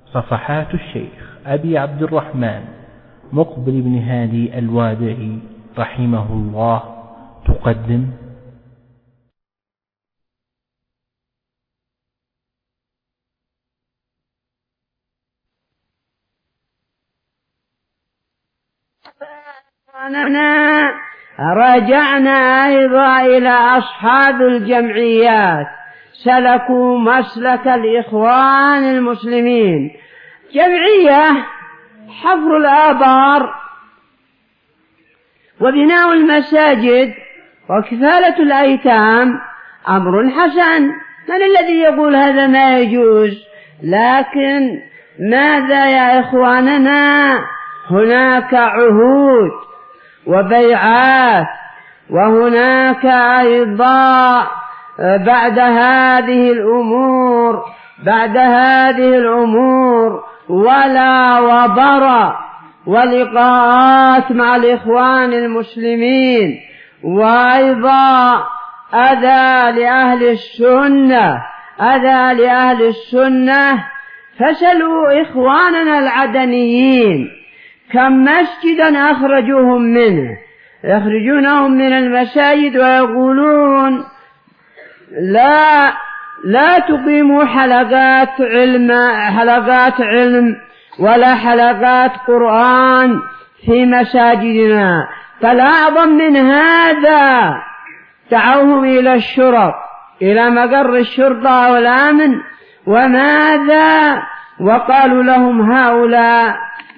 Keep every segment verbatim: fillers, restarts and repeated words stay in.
صفحات الشيخ أبي عبد الرحمن مقبل بن هادي الوادعي رحمه الله تقدم رجعنا أيضا إلى أصحاب الجمعيات سلكوا مسلك الإخوان المسلمين. جمعية حفر الآبار وبناء المساجد وكفالة الأيتام أمر حسن، من الذي يقول هذا ما يجوز؟ لكن ماذا يا إخواننا؟ هناك عهود وبيعات، وهناك أيضا بعد هذه الأمور بعد هذه الأمور ولا وبر ولقاءات مع الإخوان المسلمين، وأيضا أذى لأهل السنة أذى لأهل السنة فسلوا إخواننا العدنيين كم مسجدا أخرجوهم منه، يخرجونهم من المساجد ويقولون لا لا تقيموا حلقات علم حلقات علم ولا حلقات قرآن في مساجدنا. فالأعظم من هذا دعوهم إلى الشرط إلى مقر الشرطة والأمن، وماذا وقالوا لهم هؤلاء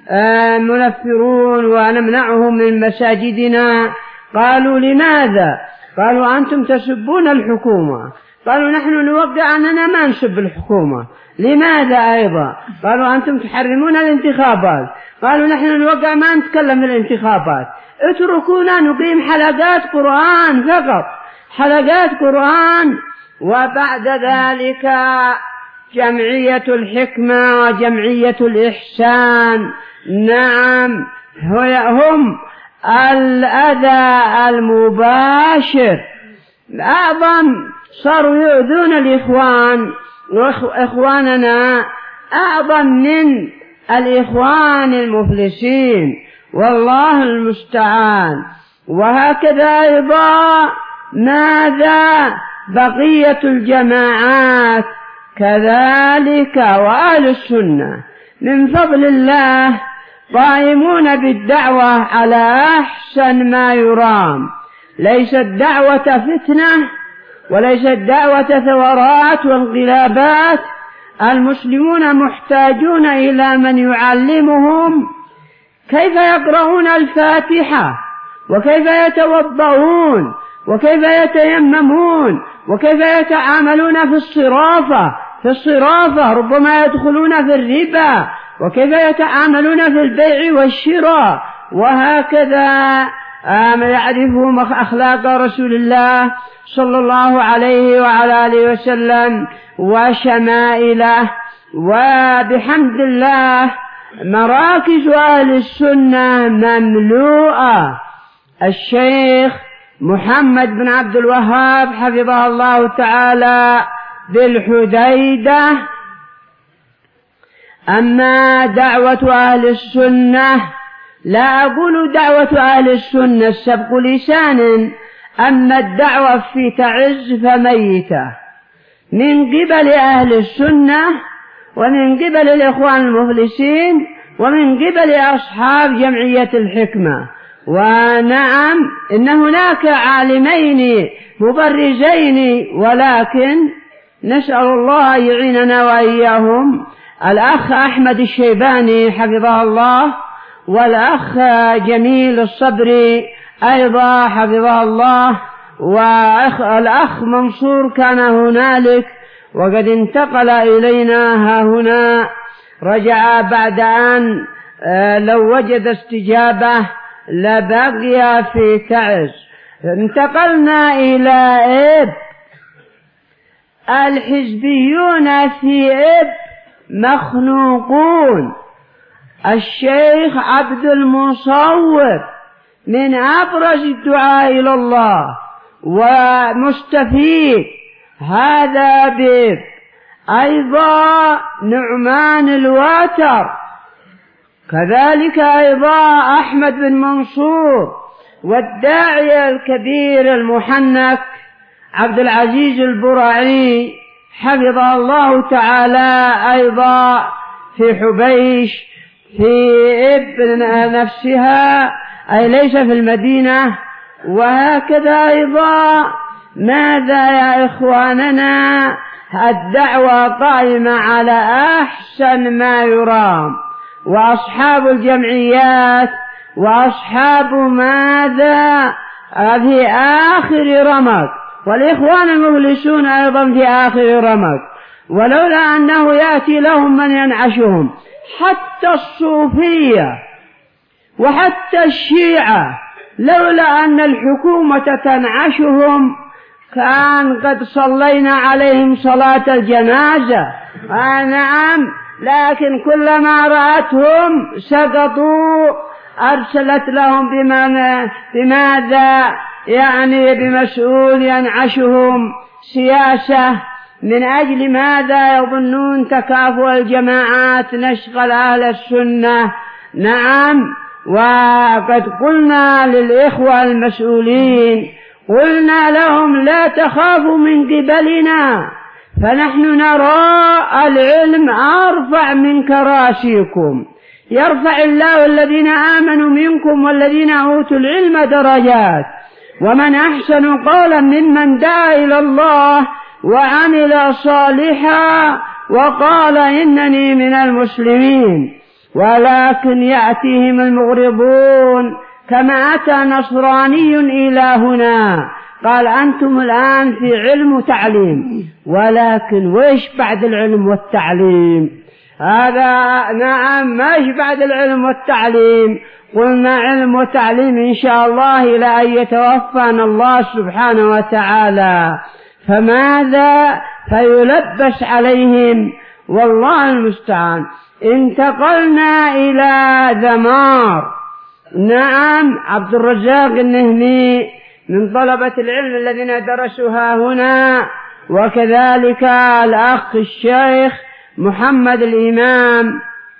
منفرون ونمنعهم من مساجدنا. قالوا لماذا؟ قالوا أنتم تسبون الحكومة. قالوا نحن نوقع أننا ما نسب الحكومة. لماذا أيضا؟ قالوا أنتم تحرمون الانتخابات. قالوا نحن نوقع ما نتكلم في الانتخابات، اتركونا نقيم حلقات قرآن فقط، حلقات قرآن. وبعد ذلك جمعية الحكمة وجمعية الإحسان، نعم هم الأذى المباشر أعظم، صاروا يؤذون الإخوان وإخواننا أعظم من الإخوان المفلسين، والله المستعان. وهكذا أيضا ماذا بقية الجماعات كذلك، وأهل السنة من فضل الله قائمون بالدعوة على أحسن ما يرام. ليست دعوة فتنة وليست دعوة ثورات وانقلابات. المسلمون محتاجون إلى من يعلمهم كيف يقرؤون الفاتحة، وكيف يتوضؤون، وكيف يتيممون، وكيف يتعاملون في الصرافة في الصرافة ربما يدخلون في الربا، وكيف يتعاملون في البيع والشراء، وهكذا يعرفون أخلاق رسول الله صلى الله عليه وعلى آله وسلم وشمائله. وبحمد الله مراكز أهل السنة مملوءة. الشيخ محمد بن عبد الوهاب حفظه الله تعالى بالحديدة. أما دعوة أهل السنة، لا أقول دعوة أهل السنة السبق لسان، أما الدعوة في تعز فميتة من قبل أهل السنة ومن قبل الإخوان المفلسين ومن قبل أصحاب جمعية الحكمة. ونعم إن هناك عالمين مبرزين، ولكن نسأل الله يعيننا وإياهم، الأخ أحمد الشيباني حفظه الله، والأخ جميل الصبري أيضا حفظه الله، والأخ منصور كان هنالك وقد انتقل إلينا ها هنا، رجع بعد أن لو وجد استجابة لبقي في تعز. انتقلنا إلى إب. الحزبيون في إب مخنوقون. الشيخ عبد المصور من أبرز الدعاء إلى الله ومستفيد هذا بإب. أيضا نعمان الواتر، كذلك أيضا أحمد بن منصور، والداعية الكبير المحنك عبد العزيز البرعي حفظه الله تعالى أيضا في حبيش في ابن نفسها أي ليس في المدينة. وهكذا أيضا ماذا يا إخواننا؟ الدعوة قائمة على أحسن ما يرام، وأصحاب الجمعيات وأصحاب ماذا في آخر رمق، والإخوان المفلسون أيضا في آخر رمق، ولولا أنه يأتي لهم من ينعشهم. حتى الصوفية وحتى الشيعة لولا أن الحكومة تنعشهم كان قد صلينا عليهم صلاة الجنازة. آه نعم، لكن كلما رأتهم سقطوا أرسلت لهم بماذا يعني بمسؤول ينعشهم سياسة. من أجل ماذا يظنون تكافؤ الجماعات نشغل أهل السنة؟ نعم، وقد قلنا للإخوة المسؤولين، قلنا لهم لا تخافوا من قبلنا، فنحن نرى العلم أرفع من كراسيكم، يرفع الله الذين آمنوا منكم والذين أوتوا العلم درجات، ومن أحسن قولا ممن دعا إلى الله وعمل صالحا وقال إنني من المسلمين. ولكن يأتيهم المغرضون كما أتى نصراني إلى هنا قال أنتم الآن في علم وتعليم، ولكن وإيش بعد العلم والتعليم؟ هذا نعم، ماش بعد العلم والتعليم؟ قلنا علم وتعليم إن شاء الله إلى أن يتوفانا الله سبحانه وتعالى. فماذا فيلبس عليهم؟ والله المستعان. انتقلنا إلى ذمار. نعم، عبد الرزاق النهمي من طلبة العلم الذين درسوها هنا، وكذلك الأخ الشيخ محمد الإمام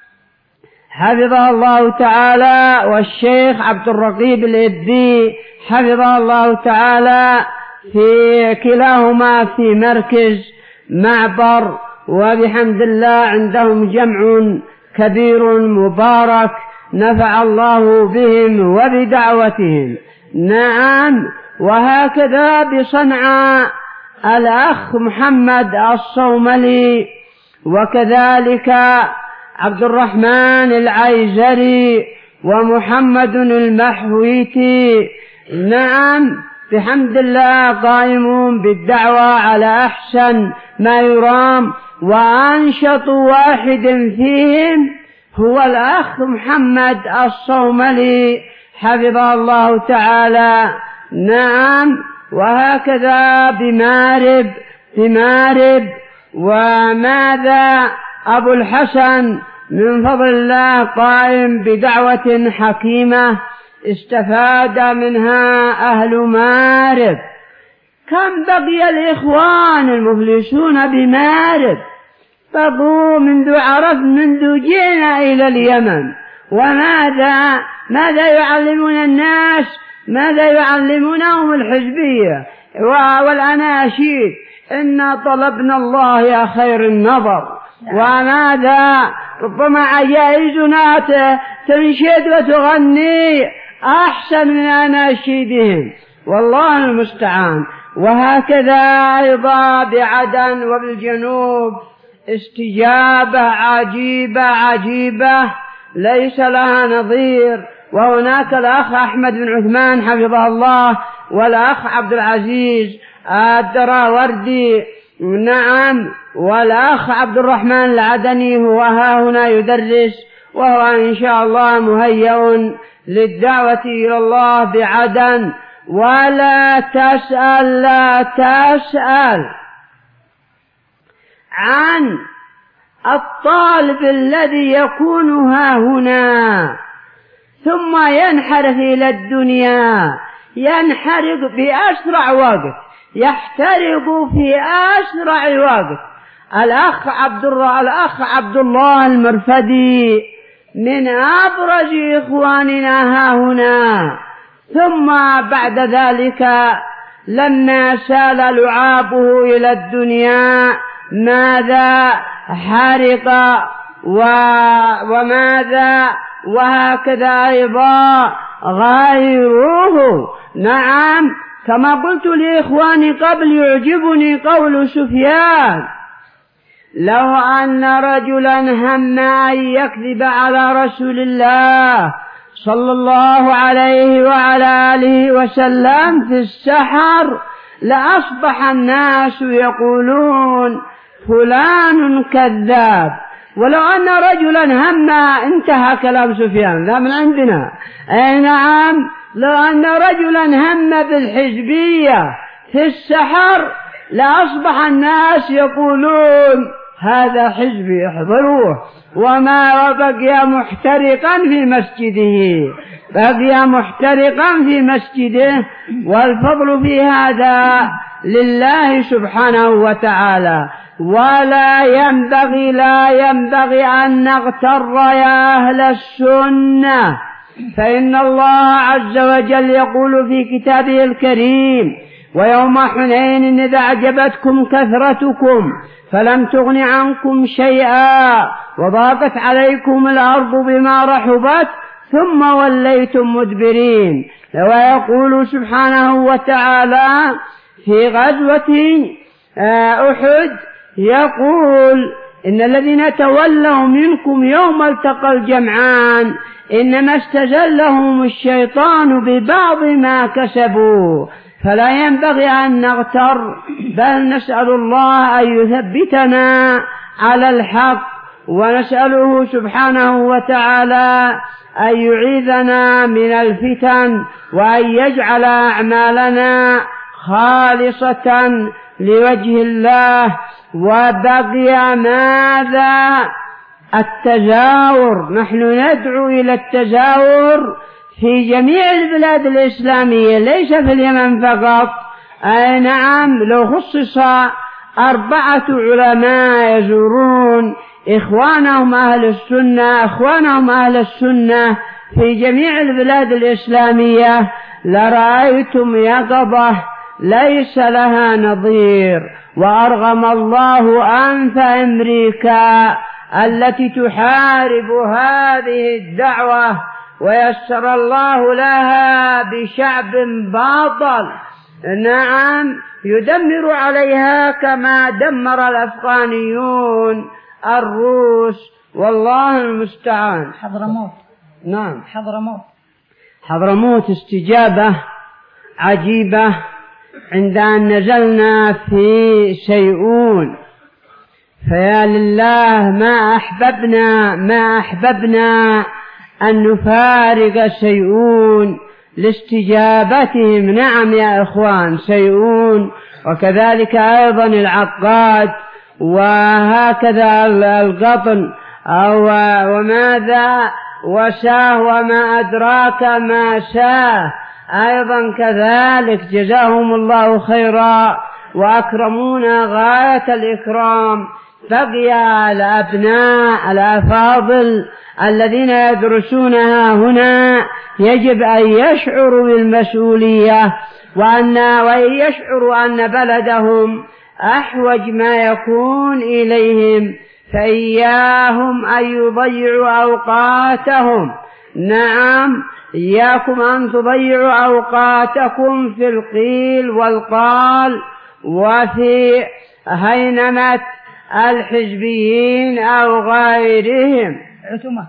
حفظه الله تعالى، والشيخ عبد الرقيب الإبدي حفظه الله تعالى، في كلاهما في مركز معبر، وبحمد الله عندهم جمع كبير مبارك نفع الله بهم وبدعوتهم. نعم، وهكذا بصنعاء الأخ محمد الصوملي، وكذلك عبد الرحمن العيزري ومحمد المحويتي. نعم، بحمد الله قائمون بالدعوة على أحسن ما يرام، وأنشط واحد فيهم هو الأخ محمد الصوملي حفظه الله تعالى. نعم، وهكذا بمارب بمارب وماذا أبو الحسن من فضل الله قائم بدعوة حكيمة استفاد منها أهل مارب. كم بقي الإخوان المفلسون بمارب؟ بقوا منذ عرف منذ جينا إلى اليمن. وماذا ماذا يعلمون الناس؟ ماذا يعلمونهم؟ الحزبية والأناشيد، إنا طلبنا الله يا خير النظر. وماذا ربما عجائزنا تنشد وتغني أحسن من أناشيدهم، والله المستعان. وهكذا أيضا بعدن وبالجنوب استجابة عجيبة عجيبة ليس لها نظير. وهناك الأخ أحمد بن عثمان حفظه الله، والأخ عبد العزيز الدراوردي. نعم، والأخ عبد الرحمن العدني هو ها هنا يدرس، وهو إن شاء الله مهيئ للدعوة إلى الله بعدن. ولا تسأل لا تسأل عن الطالب الذي يكون ها هنا ثم ينحرف إلى الدنيا، ينحرف بأسرع وقت، يحترق في أسرع وقت. الأخ عبد الله الأخ عبد الله المرفدي من أبرز إخواننا ها هنا. ثم بعد ذلك لما سال لعابه إلى الدنيا ماذا حرق و... وماذا وهكذا أيضا غيره. نعم كما قلت لإخواني قبل يعجبني قول سفيان: لو أن رجلا هم أن يكذب على رسول الله صلى الله عليه وعلى آله وسلم في السحر لأصبح الناس يقولون فلان كذاب. ولو أن رجلا هم، انتهى كلام سفيان ذا من عندنا. أي نعم، لو أن رجلا هم بالحزبية في السحر لأصبح الناس يقولون هذا حزبي احضروه، وما بقي محترقا في مسجده، بقي محترقا في مسجده. والفضل في هذا لله سبحانه وتعالى. ولا ينبغي لا ينبغي أن نغتر يا أهل السنة، فإن الله عز وجل يقول في كتابه الكريم: ويوم حنين إذا أعجبتكم كثرتكم فلم تغن عنكم شيئا وضاقت عليكم الأرض بما رحبت ثم وليتم مدبرين. ويقول سبحانه وتعالى في غزوة أحد يقول: إن الذين تولوا منكم يوم التقى الجمعان إنما استزلهم الشيطان ببعض ما كسبوا. فلا ينبغي أن نغتر، بل نسأل الله أن يثبتنا على الحق، ونسأله سبحانه وتعالى أن يعيذنا من الفتن، وأن يجعل أعمالنا خالصة لوجه الله. وبقي ماذا؟ التزاور. نحن ندعو إلى التزاور في جميع البلاد الإسلامية، ليس في اليمن فقط. أي نعم، لو خصص أربعة علماء يزورون إخوانهم أهل السنة إخوانهم أهل السنة في جميع البلاد الإسلامية لرأيتم يقظة ليس لها نظير. وأرغم الله أنف أمريكا التي تحارب هذه الدعوة، ويسر الله لها بشعب باطل، نعم، يدمر عليها كما دمر الأفغانيون الروس، والله المستعان. حضرموت. نعم، حضرموت. حضرموت استجابة عجيبة عند أن نزلنا في شيئون. فيا لله ما أحببنا ما أحببنا أن نفارق شيئون لاستجابتهم. نعم يا إخوان، شيئون، وكذلك أيضا العقاد، وهكذا القطن أو وماذا وشاه وما أدراك ما شاه أيضا كذلك، جزاهم الله خيرا وأكرمونا غاية الإكرام. بقي الأبناء الأفاضل الذين يدرسونها هنا يجب أن يشعروا بالمسؤولية، وأن ويشعروا أن بلدهم أحوج ما يكون إليهم، فإياهم أن يضيعوا أوقاتهم. نعم، إياكم أن تضيعوا أوقاتكم في القيل والقال وفي هينمة الحزبيين أو غيرهم. عتمة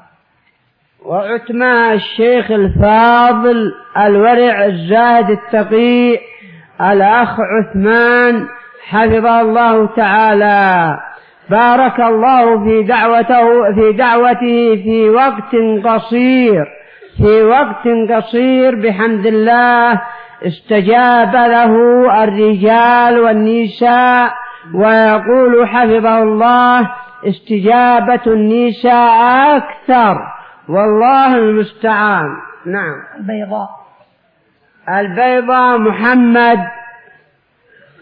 وعتمة الشيخ الفاضل الورع الزاهد التقي الأخ عثمان حفظه الله تعالى، بارك الله في دعوته في دعوته في وقت قصير في وقت قصير بحمد الله استجاب له الرجال والنساء. ويقول حفظه الله: استجابة النساء أكثر، والله المستعان. نعم. البيضاء البيضاء محمد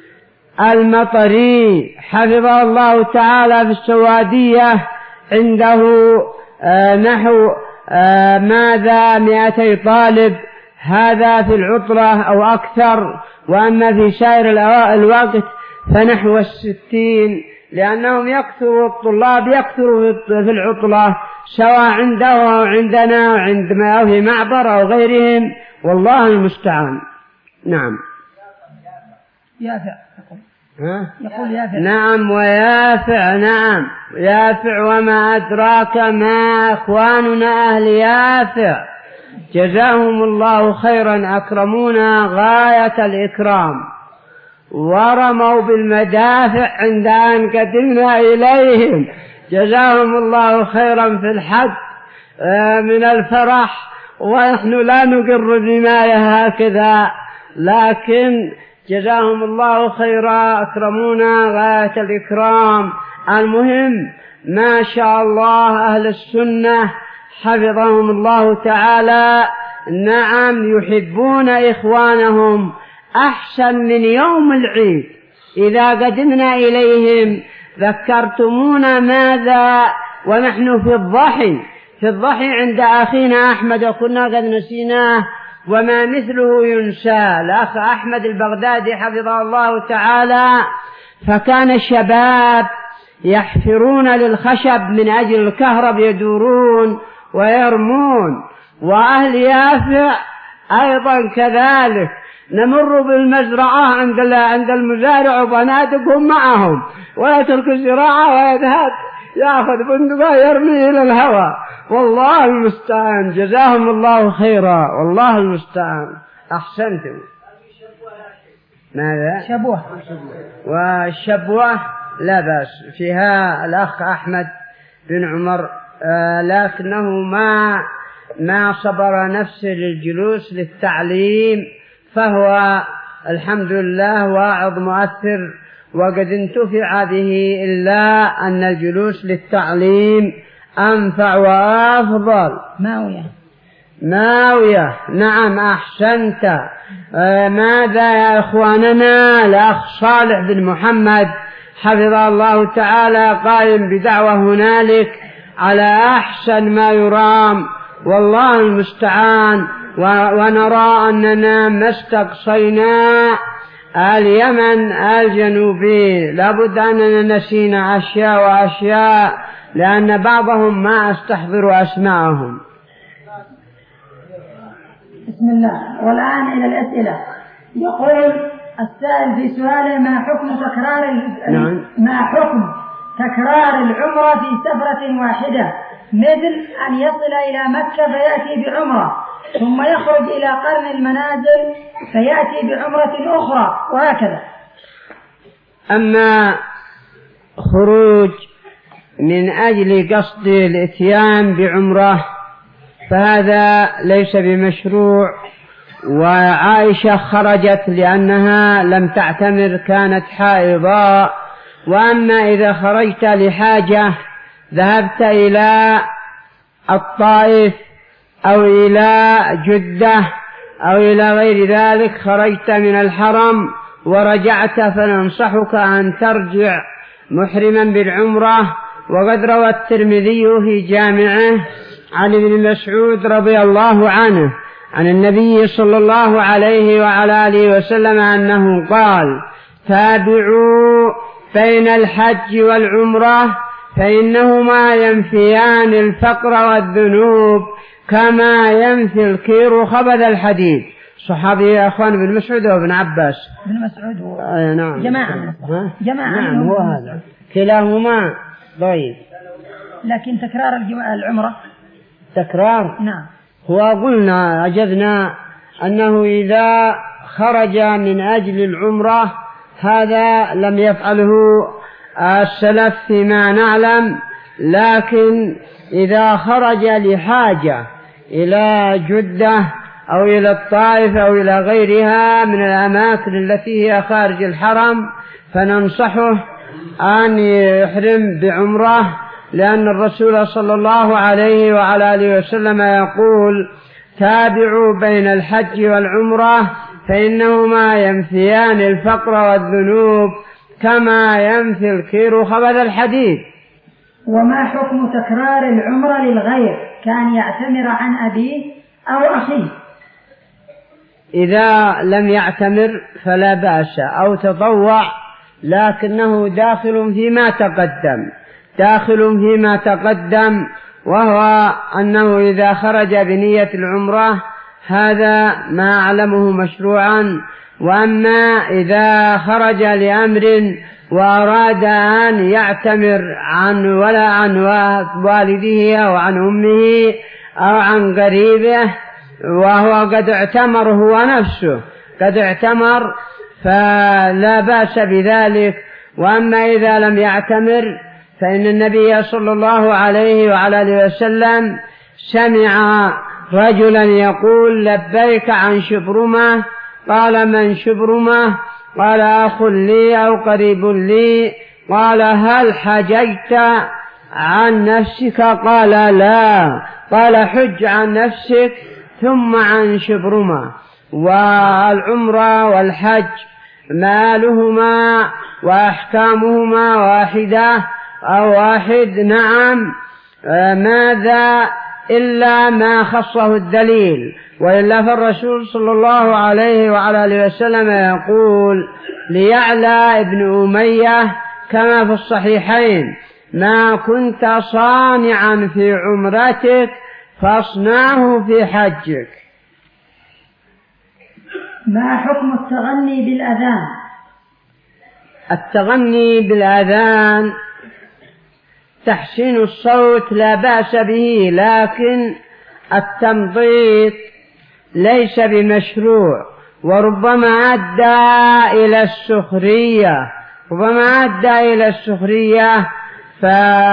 المطري حفظه الله تعالى في السوادية عنده آه نحو آه ماذا مئتي طالب، هذا في العطلة أو أكثر، وأما في سائر الوقت فنحو الستين، لأنهم يكثروا الطلاب يكثروا في العطلة سواء عنده أو عندنا وعندما أو في معبر أو غيرهم، والله المستعان. نعم. يافع ها؟ يقول يافع. نعم ويافع. نعم يافع، وما أدراك ما أخواننا أهل يافع جزاهم الله خيرا، أكرمونا غاية الإكرام، ورموا بالمدافع عند أن قدمنا إليهم، جزاهم الله خيرا في الحد من الفرح، ونحن لا نقر بما هكذا، لكن جزاهم الله خيرا، أكرمونا غاية الإكرام. المهم ما شاء الله أهل السنة حفظهم الله تعالى، نعم يحبون إخوانهم أحسن من يوم العيد. إذا قدمنا إليهم ذكرتمونا ماذا ونحن في الضحي في الضحي عند أخينا أحمد، وكنا قد نسيناه وما مثله ينسى، الأخ أحمد البغدادي حفظه الله تعالى، فكان الشباب يحفرون للخشب من أجل الكهرب، يدورون ويرمون، وأهل يافع أيضا كذلك، نمر بالمزرعة عند عند المزارع وبنادقهم معهم، ويترك الزراعة ويذهب يأخذ بندقه يرمي إلى الهواء، والله المستعان، جزاهم الله خيرا، والله المستعان. أحسنتم. ماذا؟ شبوة. والشبوة لا بأس فيها الأخ أحمد بن عمر، آه لكنه ما ما صبر نفسه للجلوس للتعليم، فهو الحمد لله واعظ مؤثر وقد انتفع به، إلا أن الجلوس للتعليم أنفع وأفضل. ماوية. ماوية. نعم أحسنت. آه ماذا يا إخواننا؟ الأخ صالح بن محمد حفظه الله تعالى قائم بدعوة هنالك على أحسن ما يرام، والله المستعان. ونرى أننا ما استقصينا اليمن الجنوبي، لابد أننا نسينا أشياء وأشياء، لأن بعضهم ما أستحضر أسماءهم. بسم الله. والآن إلى الأسئلة. يقول السائل في سؤاله: ما حكم تكرار نعم. ما حكم تكرار العمرة في سفرة واحدة، مثل أن يصل إلى مكة فيأتي بعمرة ثم يخرج إلى قرن المنازل فيأتي بعمرة أخرى وهكذا؟ أما خروج من أجل قصد الإتيان بعمرة فهذا ليس بمشروع، وعائشة خرجت لأنها لم تعتمر، كانت حائضة. وأما إذا خرجت لحاجة ذهبت إلى الطائف أو إلى جدة أو إلى غير ذلك، خرجت من الحرم ورجعت، فننصحك أن ترجع محرما بالعمرة. وقد روى الترمذي في جامعه عن ابن مسعود رضي الله عنه عن النبي صلى الله عليه وعلى آله وسلم أنه قال: تابعوا بين الحج والعمرة فإنهما ينفيان الفقر والذنوب كما ينفي الكير خبث الحديد. صحابي يا أخوان ابن مسعود وابن عباس. ابن مسعود و... آه نعم. جماعة جماعة. نعم هو هذا كلاهما ضعيف. لكن تكرار العمرة تكرار. نعم. هو قلنا أجدنا أنه إذا خرج من أجل العمرة هذا لم يفعله السلف فيما نعلم، لكن إذا خرج لحاجة إلى جدة أو إلى الطائف أو إلى غيرها من الأماكن التي هي خارج الحرم فننصحه أن يحرم بعمرة، لأن الرسول صلى الله عليه وعلى آله وسلم يقول: تابعوا بين الحج والعمرة فإنهما ينفيان الفقر والذنوب كما ينفي الكير خبث الحديد. وما حكم تكرار العمرة للغير كأن يعتمر عن أبيه أو أخيه؟ إذا لم يعتمر فلا بأس، أو تطوع، لكنه داخل فيما تقدم داخل فيما تقدم وهو أنه إذا خرج بنية العمرة هذا ما أعلمه مشروعا. وأما إذا خرج لأمر وأراد أن يعتمر عن ولا عن والده أو عن أمه أو عن قريبه وهو قد اعتمر هو نفسه قد اعتمر فلا بأس بذلك. وأما إذا لم يعتمر فإن النبي صلى الله عليه وعلى آله وسلم سمع رجلا يقول لبيك عن شبرمة، قال من شبرمة؟ قال أخ لي أو قريب لي. قال هل حججت عن نفسك؟ قال لا. قال حج عن نفسك ثم عن شبرمة. والعمرة والحج مالهما وأحكامهما واحدة أو واحد. نعم، ماذا إلا ما خصه الدليل، وإلا فالرسول صلى الله عليه وعلى آله وسلم يقول ليعلى ابن أمية كما في الصحيحين ما كنت صانعا في عمرتك فاصنعه في حجك. ما حكم التغني بالأذان؟ التغني بالأذان تحسين الصوت لا بأس به، لكن التمطيط ليس بمشروع، وربما أدى إلى السخرية ربما أدى إلى السخرية ف...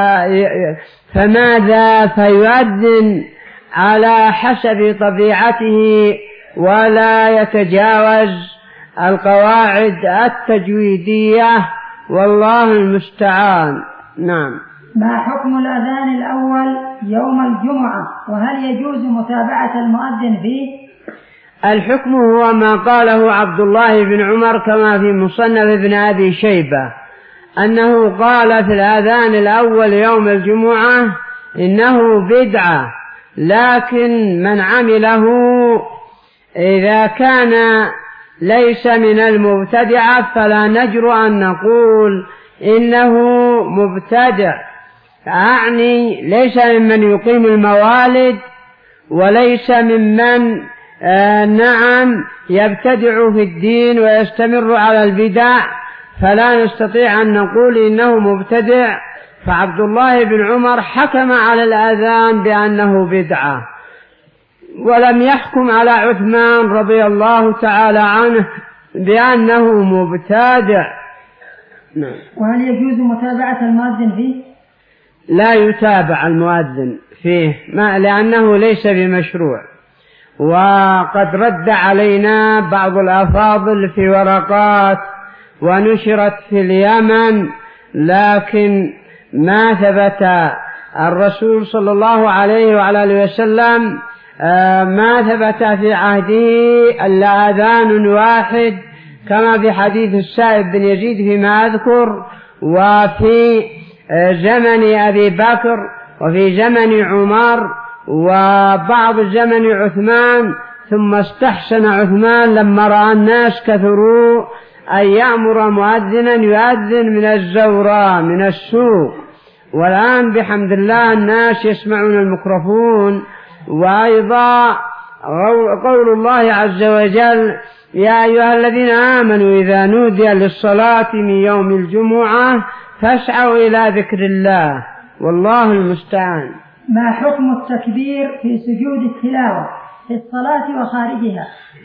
فماذا فيؤذن على حسب طبيعته ولا يتجاوز القواعد التجويدية، والله المستعان. نعم. ما حكم الأذان الأول يوم الجمعة، وهل يجوز متابعة المؤذن فيه؟ الحكم هو ما قاله عبد الله بن عمر كما في مصنف ابن أبي شيبة، أنه قال في الأذان الأول يوم الجمعة إنه بدعة، لكن من عمله إذا كان ليس من المبتدعة فلا نجرؤ أن نقول إنه مبتدع، أعني ليس ممن يقيم الموالد وليس ممن آه نعم يبتدع في الدين ويستمر على البدع، فلا نستطيع أن نقول إنه مبتدع. فعبد الله بن عمر حكم على الأذان بأنه بدعة، ولم يحكم على عثمان رضي الله تعالى عنه بأنه مبتدع. نعم. وهل يجوز متابعة المؤذن فيه؟ لا يتابع المؤذن فيه ما لأنه ليس بمشروع، وقد رد علينا بعض الأفاضل في ورقات ونشرت في اليمن، لكن ما ثبت الرسول صلى الله عليه وعلى آله وسلم ما ثبت في عهده إلا أذان واحد كما في حديث السائب بن يزيد فيما أذكر، وفي زمن أبي بكر وفي زمن عمر وبعض زمن عثمان. ثم استحسن عثمان لما رأى الناس كثروا أن يأمر مؤذنا يؤذن من الزوراء من السوق، والآن بحمد الله الناس يسمعون الميكروفون. وأيضا قول الله عز وجل يا أيها الذين آمنوا إذا نودي للصلاة من يوم الجمعة فاسعوا إلى ذكر الله، والله المستعان. ما حكم التكبير في سجود التلاوة في الصلاة وخارجها؟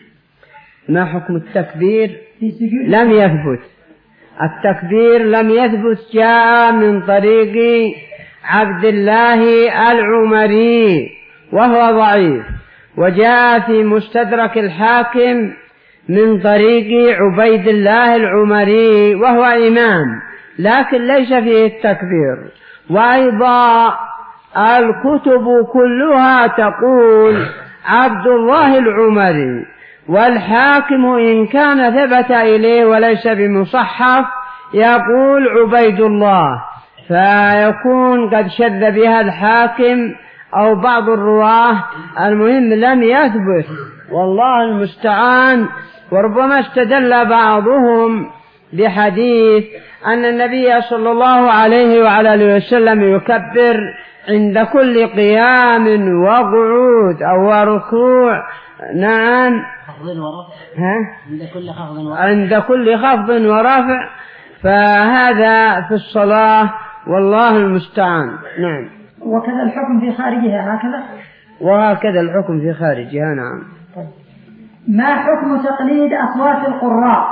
ما حكم التكبير في سجود لم يثبت التكبير لم يثبت جاء من طريق عبد الله العمري وهو ضعيف، وجاء في مستدرك الحاكم من طريق عبيد الله العمري وهو إمام، لكن ليس فيه التكبير. وأيضا الكتب كلها تقول عبد الله العمري، والحاكم إن كان ثبت إليه وليس بمصحف يقول عبيد الله، فيكون قد شذ بها الحاكم أو بعض الرواه، المهم لم يثبت، والله المستعان. وربما استدل بعضهم بحديث أن النبي صلى الله عليه وعلى آله وسلم يكبر عند كل قيام وقعود أو ركوع. نعم، عند كل خفض ورفع. عند كل خفض ورفع، فهذا في الصلاة والله المستعان. نعم. وكذا الحكم في خارجها هكذا، وهكذا الحكم في خارجها. نعم. طيب. ما حكم تقليد أصوات القراء؟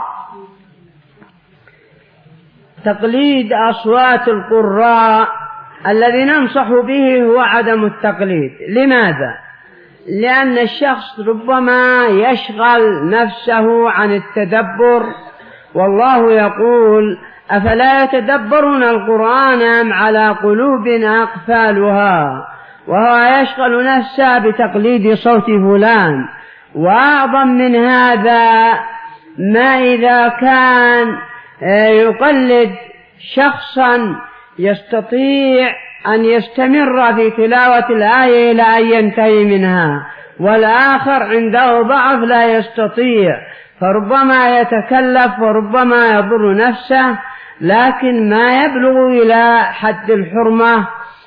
تقليد أصوات القراء الذي ننصح به هو عدم التقليد. لماذا؟ لأن الشخص ربما يشغل نفسه عن التدبر، والله يقول أفلا يتدبرون القرآن أم على قلوب أقفالها، وهو يشغل نفسه بتقليد صوت فلان. وأعظم من هذا ما إذا كان يقلد شخصا يستطيع أن يستمر في تلاوة الآية إلى أن ينتهي منها، والآخر عنده ضعف لا يستطيع، فربما يتكلف وربما يضر نفسه، لكن ما يبلغ إلى حد الحرمة.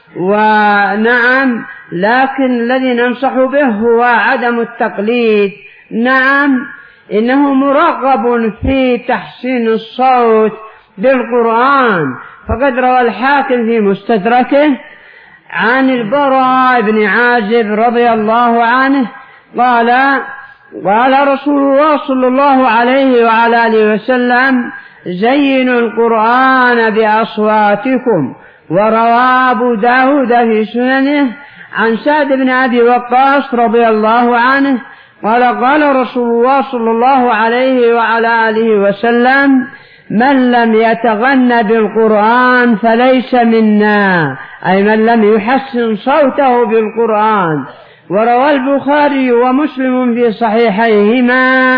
ونعم، لكن الذي ننصح به هو عدم التقليد. نعم، إنه مرغب في تحسين الصوت بالقرآن، فقد روى الحاكم في مستدركه عن البراء بن عازب رضي الله عنه قال قال رسول الله صلى الله عليه وعلى آله وسلم زينوا القرآن بأصواتكم. وروى أبو داود في سننه عن سعد بن أبي وقاص رضي الله عنه قال قال رسول الله صلى الله عليه وعلى آله وسلم من لم يتغن بالقرآن فليس منا، أي من لم يحسن صوته بالقرآن. وروى البخاري ومسلم في صحيحيهما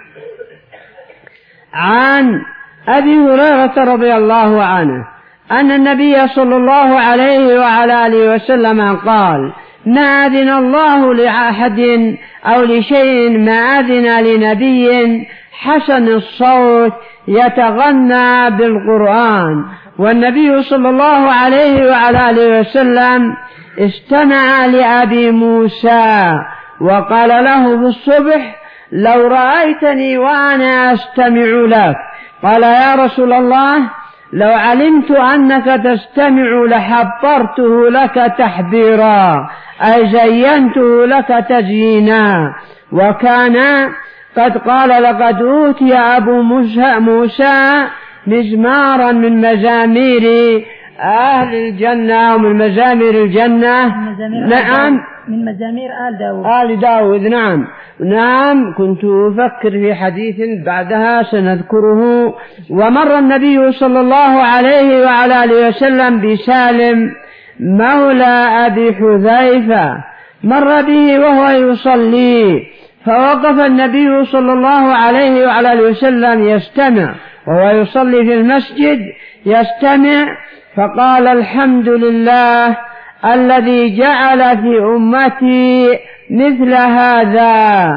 عن أبي هريرة رضي الله عنه أن النبي صلى الله عليه وعلى آله وسلم قال ما أذن الله لأحد أو لشيء ما أذن لنبي حسن الصوت يتغنى بالقرآن. والنبي صلى الله عليه وعلى آله وسلم استمع لأبي موسى وقال له بالصبح لو رأيتني وأنا أستمع لك، قال يا رسول الله لو علمت أنك تستمع لحبرته لك تحبيرا، أي زينته لك تزيينا. وكان قد قال لقد أوتي أبو موسى مزمارا من مزامير أهل الجنة ومن مزامير الجنة. نعم، من مزامير آل داود. آل داود. نعم نعم، كنت أفكر في حديث بعدها سنذكره. ومر النبي صلى الله عليه وعلى آله وسلم بسالم مولى أبي حذيفة، مر به وهو يصلي، فوقف النبي صلى الله عليه وعلى آله وسلم يستمع وهو يصلي في المسجد يستمع، فقال الحمد لله الذي جعل في أمتي مثل هذا.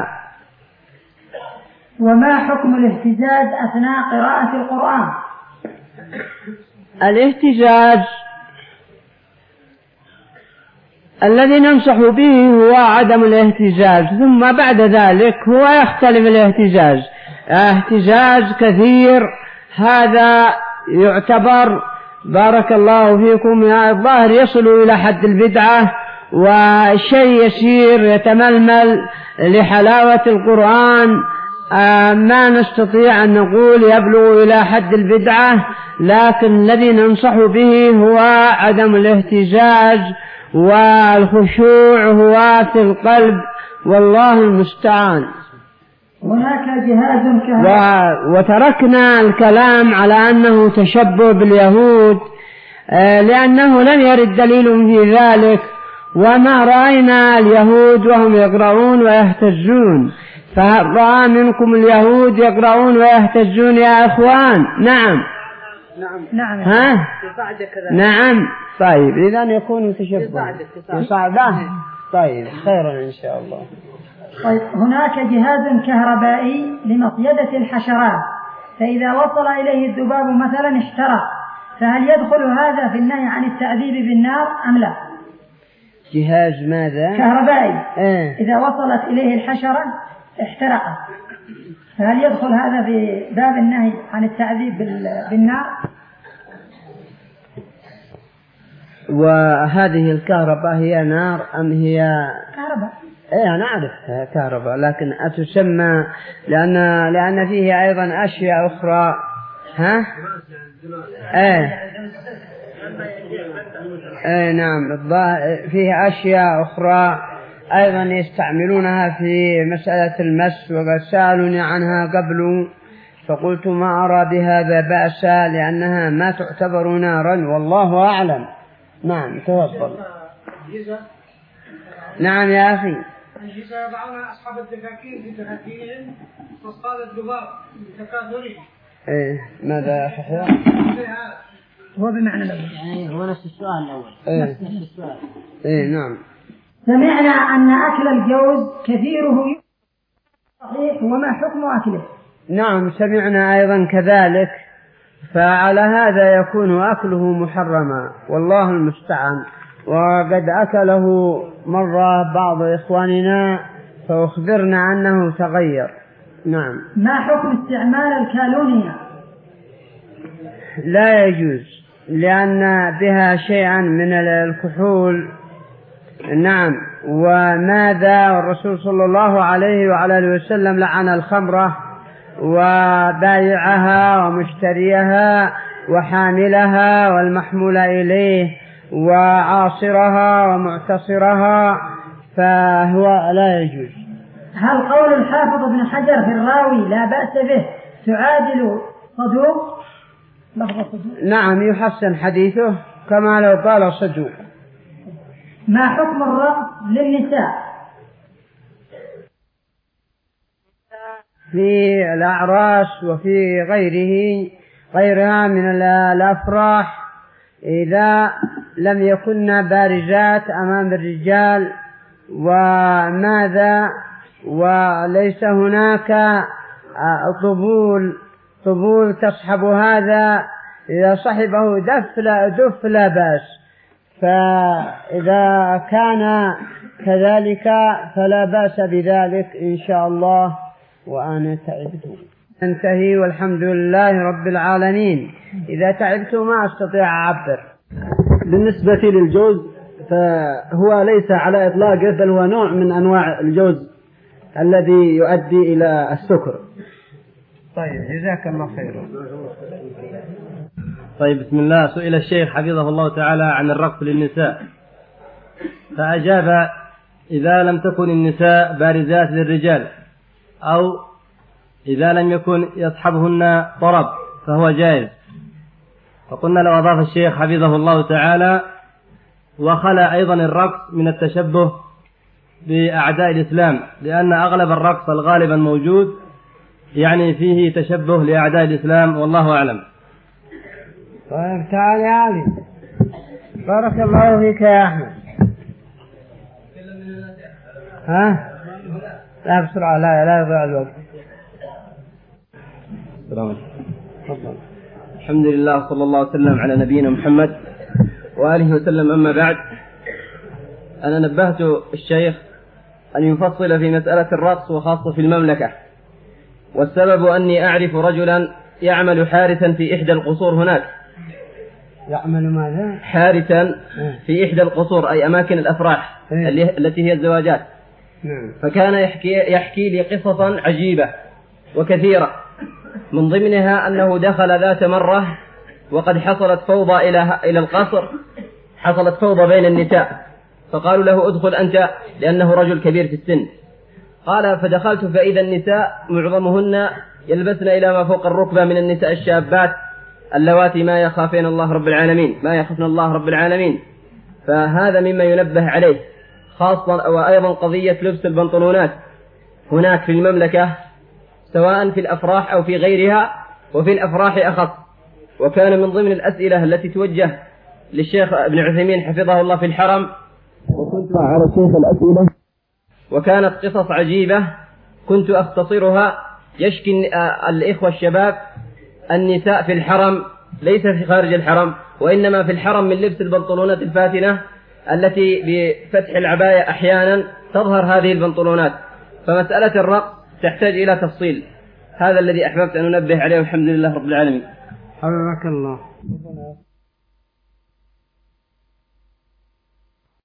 وما حكم الاهتزاز أثناء قراءة القرآن؟ الاهتزاز الذي ننصح به هو عدم الاهتزاز، ثم بعد ذلك هو يختلف الاهتزاز. اهتزاز كثير هذا يعتبر بارك الله فيكم يا الظاهر يصل إلى حد البدعة، وشيء يسير يتململ لحلاوة القرآن ما نستطيع أن نقول يبلغ إلى حد البدعة، لكن الذي ننصح به هو عدم الاهتزاز، والخشوع هو في القلب، والله المستعان. هناك جهاز كهربائي و... وتركنا الكلام على أنه تشبه باليهود لأنه لم يرد دليل في ذلك، وما رأينا اليهود وهم يقرؤون ويهتزون. فهل رأى منكم اليهود يقرؤون ويهتزون يا إخوان؟ نعم نعم نعم ها؟ نعم. طيب إذن يكون تشبه يصعده. طيب خيرا إن شاء الله. طيب هناك جهاز كهربائي لمصيدة الحشرات، فإذا وصل إليه الذباب مثلا احترق، فهل يدخل هذا في النهي عن التعذيب بالنار أم لا؟ جهاز ماذا؟ كهربائي. إيه؟ إذا وصلت إليه الحشرة احترقت، فهل يدخل هذا في باب النهي عن التعذيب بالنار؟ وهذه الكهرباء هي نار أم هي كهرباء؟ إيه أنا أعرف كهرباء، لكن أتسمى لأن لأن فيه أيضا أشياء أخرى. ها؟ إيه إيه نعم، فيه أشياء أخرى أيضا يستعملونها في مسألة المس، وقد سألوني عنها قبل فقلت ما أرى بهذا بأسا لأنها ما تعتبر نارا والله أعلم. نعم تفضل. نعم يا أخي. الجزء يضعون أصحاب الدكاكين في دكاكينهم تصطاد الذباب بتكاثره. إيه ماذا حفظ؟ هو بمعنى الأول. يعني هو نفس السؤال الأول. إيه. نفس السؤال. إيه نعم. سمعنا أن أكل الجوز كثيره صحيح، وما حكم أكله؟ نعم سمعنا أيضا كذلك، فعلى هذا يكون أكله محرما والله المستعان. وقد أكله مرة بعض إخواننا فأخبرنا أنه تغير. نعم. ما حكم استعمال الكالونيا؟ لا يجوز لأن بها شيئا من الكحول. نعم. وماذا الرسول صلى الله عليه وعلى آله وسلم لعن الخمرة وبائعها ومشتريها وحاملها والمحمول إليه وعاصرها ومعتصرها، فهو لا يجوز. هل قول الحافظ ابن حجر في الراوي لا بأس به تعادل صدوق؟ لفظ صدوق. نعم يحسن حديثه كما لو قال صدوق. ما حكم الرقص للنساء؟ في الأعراس وفي غيره غيرها من الأفراح إذا لم يكن بارزات أمام الرجال وماذا وليس هناك طبول طبول تصحب هذا، إذا صحبه دف لا دف لا بأس، فإذا كان كذلك فلا بأس بذلك إن شاء الله. وأنا تعبت. انتهي والحمد لله رب العالمين. إذا تعبت ما أستطيع أعبر. بالنسبة للجوز فهو ليس على إطلاقه، بل هو نوع من أنواع الجوز الذي يؤدي إلى السكر. طيب جزاك الله خيرا. طيب بسم الله. سئل الشيخ حفظه الله تعالى عن الرقص للنساء، فأجاب إذا لم تكن النساء بارزات للرجال أو إذا لم يكن يصحبهن طرب فهو جائز. فقلنا لو أضاف الشيخ حفظه الله تعالى وخلى أيضا الرقص من التشبه بأعداء الإسلام، لأن أغلب الرقص الغالب الموجود يعني فيه تشبه لأعداء الإسلام والله أعلم. طيب تعال يا علي. بارك الله فيك يا أحمد. ها؟ لا بسرعة، لا لا يضيع الوقت. السلام عليكم. الحمد لله صلى الله وسلم على نبينا محمد وآله وسلم. أما بعد، أنا نبهت الشيخ أن يفصل في مسألة الرقص وخاصة في المملكة، والسبب أني أعرف رجلا يعمل حارسا في إحدى القصور هناك. يعمل ماذا؟ حارسا في إحدى القصور أي أماكن الأفراح التي هي الزواجات. فكان يحكي, يحكي لي قصصا عجيبة وكثيرة، من ضمنها أنه دخل ذات مرة وقد حصلت فوضى إلى إلى القصر، حصلت فوضى بين النساء، فقالوا له ادخل أنت لأنه رجل كبير في السن. قال فدخلت فإذا النساء معظمهن يلبسن إلى ما فوق الركبة من النساء الشابات اللواتي ما يخافين الله رب العالمين ما يخافن الله رب العالمين. فهذا مما ينبه عليه، خاصة وأيضا قضية لبس البنطلونات هناك في المملكة سواء في الأفراح أو في غيرها، وفي الأفراح أخص. وكان من ضمن الأسئلة التي توجه للشيخ ابن عثيمين حفظه الله في الحرم، وكنت على الشيخ الأسئلة، وكانت قصص عجيبة كنت أختصرها. يشكي الإخوة الشباب النساء في الحرم، ليس في خارج الحرم وإنما في الحرم، من لبس البنطلونات الفاتنة التي بفتح العباية أحيانا تظهر هذه البنطلونات، فمسألة الرقص تحتاج إلى تفصيل. هذا الذي أحببت أن أنبه عليه، والحمد لله رب العالمين. حفظك الله.